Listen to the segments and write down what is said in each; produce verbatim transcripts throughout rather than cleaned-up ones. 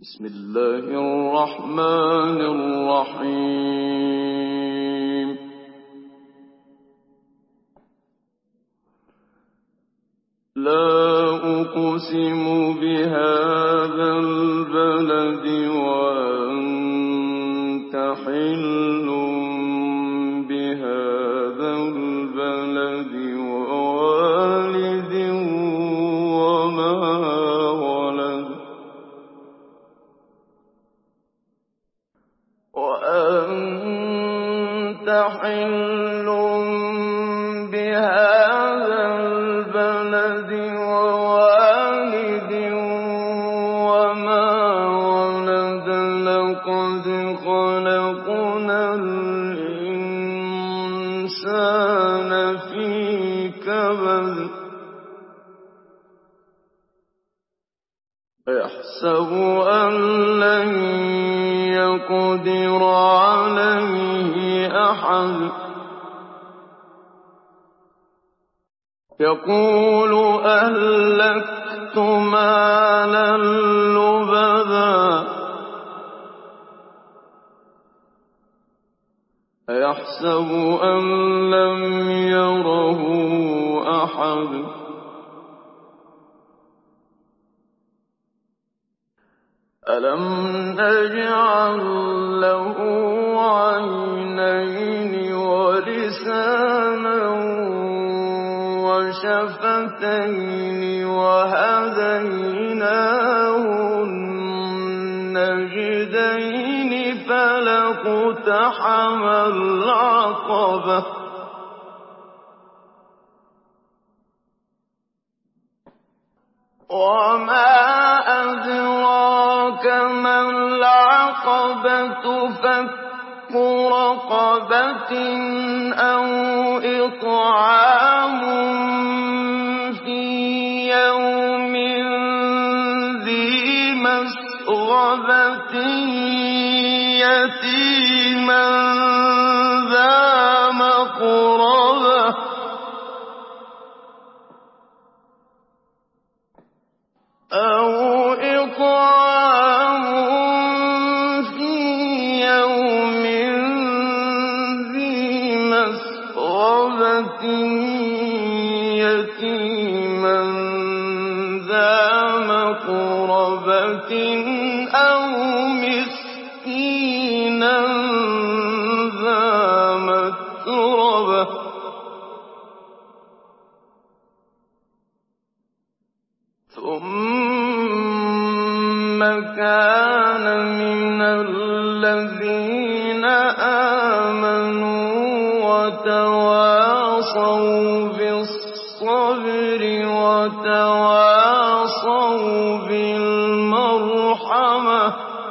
بسم الله الرحمن الرحيم. لا أقسم بهذا البلد وأنت حل بهذا البلد ووالد وما ولد وأنت حل بهذا البلد ووالد وما ولد لقد خلقنا الإنسان في كبد يحسب أن لن يقدر عليه أحد يقول أهلكت مالا لبدا أيحسب أن لم يره أحد ألم نجعل له عينين ولسانا وشفتين وهديناه النجدين فلاقتحم العقبة وما أدراك ما العقبة فك رقبة أو إطعام في يوم ذي مسغبة يتيما ذا مقربة أو إطعام في يوم ذي مسغبة يتيما ذا مقربة أو مسكينا ذا متربة ثم كان من الذين آمنوا وتواصوا بالصبر وتواصوا بالمرحمة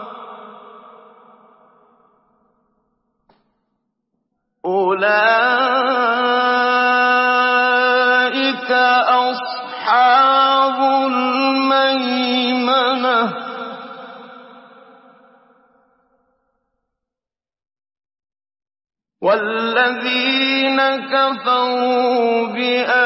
أولئك أصحاب الميمنة والذين كفروا بآياتنا